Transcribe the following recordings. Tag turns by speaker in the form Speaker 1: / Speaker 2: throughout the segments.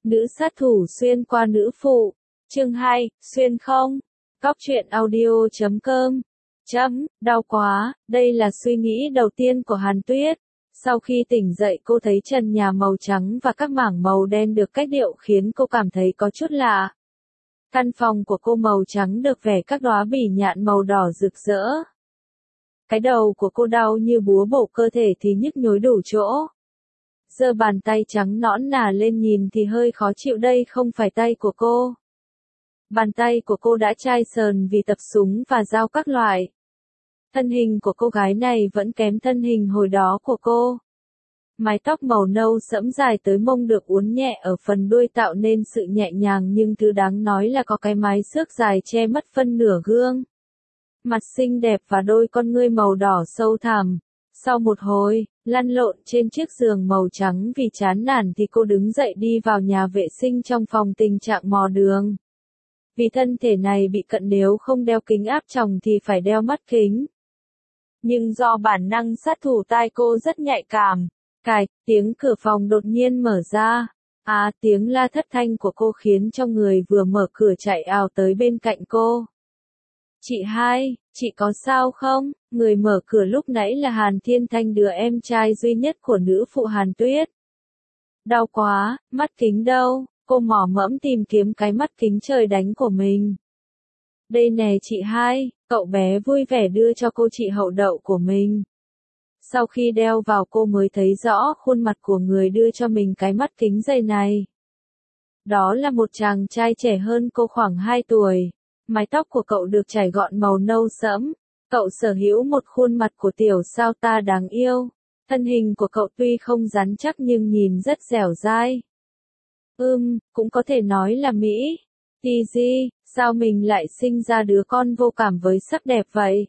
Speaker 1: Nữ sát thủ xuyên qua nữ phụ. Chương 2, xuyên không? Cóc truyện audio.com. Đau quá, đây là suy nghĩ đầu tiên của Hàn Tuyết. Sau khi tỉnh dậy cô thấy trần nhà màu trắng và các mảng màu đen được cách điệu khiến cô cảm thấy có chút lạ. Căn phòng của cô màu trắng được vẽ các đóa bỉ nhạn màu đỏ rực rỡ. Cái đầu của cô đau như búa bổ, cơ thể thì nhức nhối đủ chỗ. Giơ bàn tay trắng nõn nà lên nhìn thì hơi khó chịu, đây không phải tay của cô. Bàn tay của cô đã chai sờn vì tập súng và dao các loại. Thân hình của cô gái này vẫn kém thân hình hồi đó của cô. Mái tóc màu nâu sẫm dài tới mông được uốn nhẹ ở phần đuôi tạo nên sự nhẹ nhàng, nhưng thứ đáng nói là có cái mái xước dài che mất phân nửa gương. Mặt xinh đẹp và đôi con ngươi màu đỏ sâu thẳm. Sau một hồi lăn lộn trên chiếc giường màu trắng vì chán nản thì cô đứng dậy đi vào nhà vệ sinh trong phòng tình trạng mò đường. Vì thân thể này bị cận, nếu không đeo kính áp tròng thì phải đeo mắt kính. Nhưng do bản năng sát thủ tai cô rất nhạy cảm. Tiếng cửa phòng đột nhiên mở ra. Tiếng la thất thanh của cô khiến cho người vừa mở cửa chạy ào tới bên cạnh cô. Chị hai, chị có sao không? Người mở cửa lúc nãy là Hàn Thiên Thanh, đứa em trai duy nhất của nữ phụ Hàn Tuyết. Đau quá, mắt kính đâu? Cô mò mẫm tìm kiếm cái mắt kính trời đánh của mình. Đây nè chị hai, cậu bé vui vẻ đưa cho cô chị hậu đậu của mình. Sau khi đeo vào cô mới thấy rõ khuôn mặt của người đưa cho mình cái mắt kính dày này. Đó là một chàng trai trẻ hơn cô khoảng 2 tuổi. Mái tóc của cậu được chải gọn màu nâu sẫm. Cậu sở hữu một khuôn mặt của tiểu sao ta đáng yêu. Thân hình của cậu tuy không rắn chắc nhưng nhìn rất dẻo dai. Cũng có thể nói là Mỹ. TG, sao mình lại sinh ra đứa con vô cảm với sắc đẹp vậy?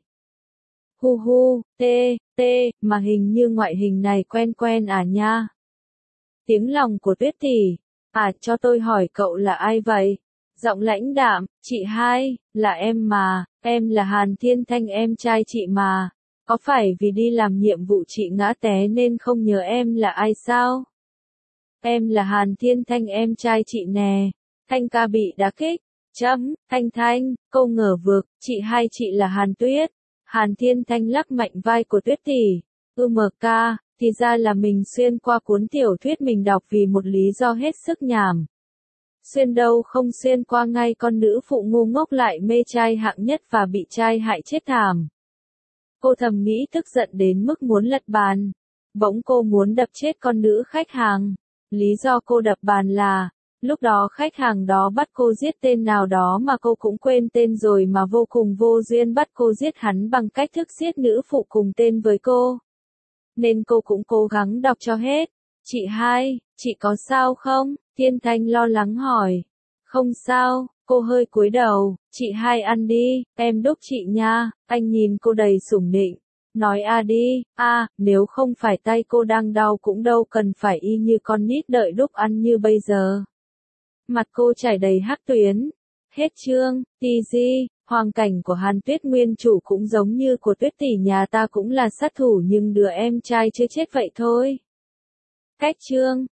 Speaker 1: Mà hình như ngoại hình này quen quen à nha. Tiếng lòng của Tuyết tỷ. Cho tôi hỏi cậu là ai vậy? Giọng lãnh đạm, chị hai, là em mà, em là Hàn Thiên Thanh, em trai chị mà. Có phải vì đi làm nhiệm vụ chị ngã té nên không nhớ em là ai sao? Em là Hàn Thiên Thanh, em trai chị nè. Thanh ca bị đá kích. Thanh, câu ngờ vực, chị hai, chị là Hàn Tuyết. Hàn Thiên Thanh lắc mạnh vai của Tuyết tỷ. Ca, thì ra là mình xuyên qua cuốn tiểu thuyết mình đọc vì một lý do hết sức nhảm. Xuyên đâu không xuyên qua ngay con nữ phụ ngu ngốc lại mê trai hạng nhất và bị trai hại chết thảm. Cô thầm nghĩ, tức giận đến mức muốn lật bàn. Bỗng cô muốn đập chết con nữ khách hàng. Lý do cô đập bàn là, lúc đó khách hàng đó bắt cô giết tên nào đó mà cô cũng quên tên rồi, mà vô cùng vô duyên bắt cô giết hắn bằng cách thức giết nữ phụ cùng tên với cô. Nên cô cũng cố gắng đọc cho hết. Chị hai, chị có sao không? Thiên Thanh lo lắng hỏi. Không sao, cô hơi cúi đầu. Chị hai ăn đi, em đúc chị nha. Anh nhìn cô đầy sủng nịnh. Nói đi, nếu không phải tay cô đang đau cũng đâu cần phải y như con nít đợi đúc ăn như bây giờ. Mặt cô chảy đầy hắc tuyến. Hết chương. TG, hoàn cảnh của Hàn Tuyết nguyên chủ cũng giống như của Tuyết tỷ nhà ta, cũng là sát thủ nhưng đứa em trai chưa chết vậy thôi. Cách chương.